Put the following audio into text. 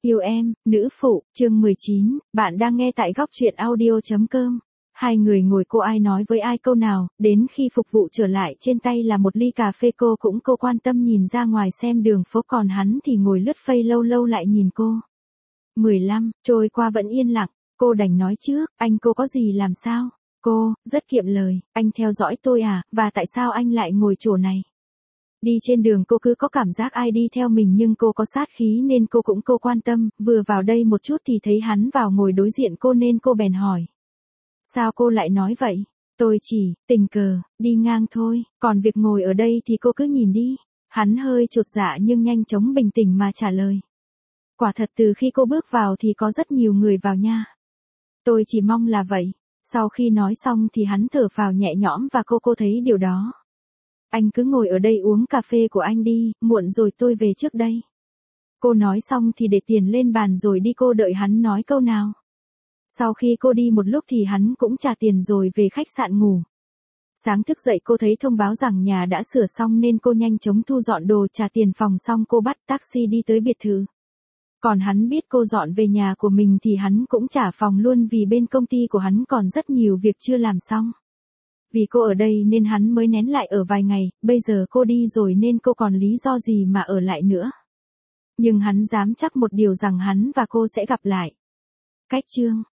Yêu em, nữ phụ, chương 19, bạn đang nghe tại góc truyện audio.com. Hai người ngồi cô ai nói với ai câu nào, đến khi phục vụ trở lại trên tay là một ly cà phê cô quan tâm nhìn ra ngoài xem đường phố còn hắn thì ngồi lướt Face lâu lâu lại nhìn cô. 15, trôi qua vẫn yên lặng, cô đành nói trước, anh cô có gì làm sao? Cô, rất kiệm lời, anh theo dõi tôi à, và tại sao anh lại ngồi chỗ này? Đi trên đường cô cứ có cảm giác ai đi theo mình nhưng cô có sát khí nên cô quan tâm, vừa vào đây một chút thì thấy hắn vào ngồi đối diện cô nên cô bèn hỏi. Sao cô lại nói vậy? Tôi chỉ, tình cờ, đi ngang thôi, còn việc ngồi ở đây thì cô cứ nhìn đi. Hắn hơi chột dạ nhưng nhanh chóng bình tĩnh mà trả lời. Quả thật từ khi cô bước vào thì có rất nhiều người vào nha. Tôi chỉ mong là vậy. Sau khi nói xong thì hắn thở phào nhẹ nhõm và cô thấy điều đó. Anh cứ ngồi ở đây uống cà phê của anh đi, muộn rồi tôi về trước đây. Cô nói xong thì để tiền lên bàn rồi đi, cô đợi hắn nói câu nào. Sau khi cô đi một lúc thì hắn cũng trả tiền rồi về khách sạn ngủ. Sáng thức dậy cô thấy thông báo rằng nhà đã sửa xong nên cô nhanh chóng thu dọn đồ trả tiền phòng xong cô bắt taxi đi tới biệt thự. Còn hắn biết cô dọn về nhà của mình thì hắn cũng trả phòng luôn vì bên công ty của hắn còn rất nhiều việc chưa làm xong. Vì cô ở đây nên hắn mới nén lại ở vài ngày, bây giờ cô đi rồi nên cô còn lý do gì mà ở lại nữa. Nhưng hắn dám chắc một điều rằng hắn và cô sẽ gặp lại. Cách chương